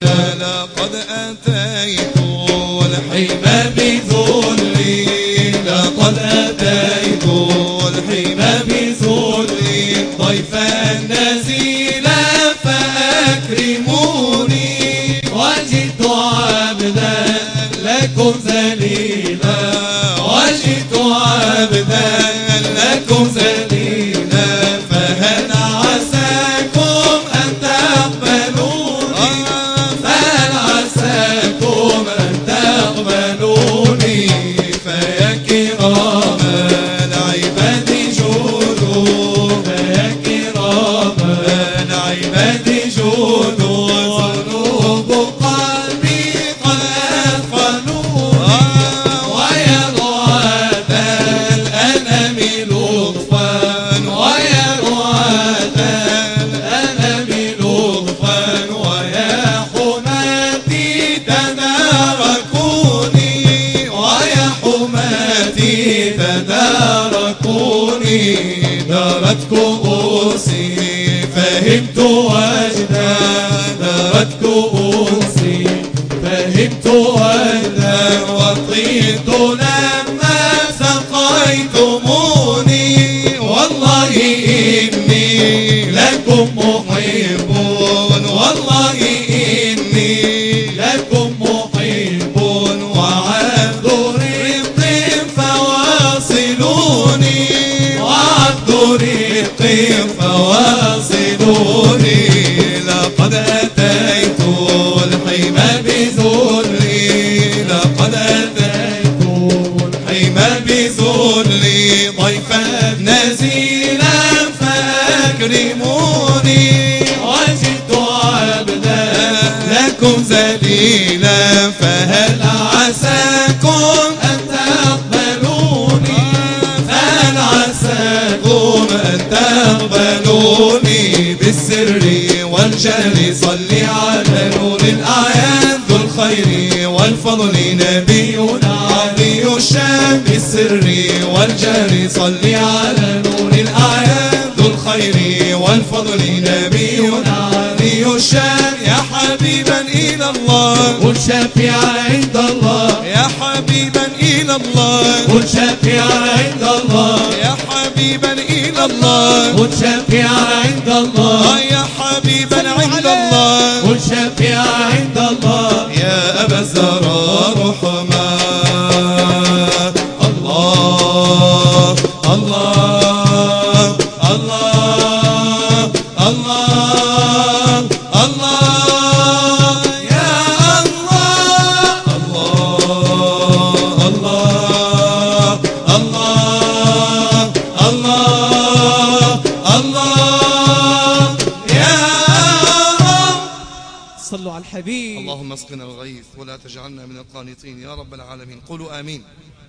لقد أتيت الحمى بذلي، لقد أتيت الحمى بذلي، ضيفا نزيلا فأكرموني، وجدت عبدا لكم ذليلا، وجدت عبدا لكم ذليلا، فهل عساكم أن تقبلوني، فهل عساكم أن تقبلوني، فيا كرام العباد جودوا، فيا كرام العباد جودوا، ذنوب قلبي قد أثقلوني، ويا رعاة الأنام لطفا، ويا رعاة الأنام لطفا، ويا حماتي تداركوني، ويا حماتي تداركوني، دارت كؤوسي فهمت وجدا، دارت كؤوسي فهمت وجدا، وطيت لما سقيتموني، والله إني لكم محب، والله إني لكم محب، وعبد رق فواصلوني، وعبد رق فواصلوني، لقد أتيت الحمى بذلي، لقد أتيت الحمى بذلي، ضيفا نزيلا فأكرموني، وجدت عبدا لكم ذليلا، فهل عساكم أن تقبلوني، فهل عساكم أن تقبلوني، بالسر والجهر صل على نور الأعيان ذو الخير والفضل نبينا عظيم الشان، بالسر والجهر صل على نور الأعيان ذو الخير والفضل نبينا عظيم الشان، يا حبيبا إلى الله قل شفيعا عند الله، يا حبيبا إلى الله قل شفيعا عند الله، يا حبيبا إلى الله قل شفيعا عند الله، يا حبيبا عند الله، قل شفيعا عند الله، يا أبا الزهراء رحمة الله الله الله الله الله، يا الله الله الله الله الله الله، يا رب. صلوا على الحبيب. اللهم اسقنا الغيث ولا تجعلنا من القانطين يا رب العالمين. قولوا آمين.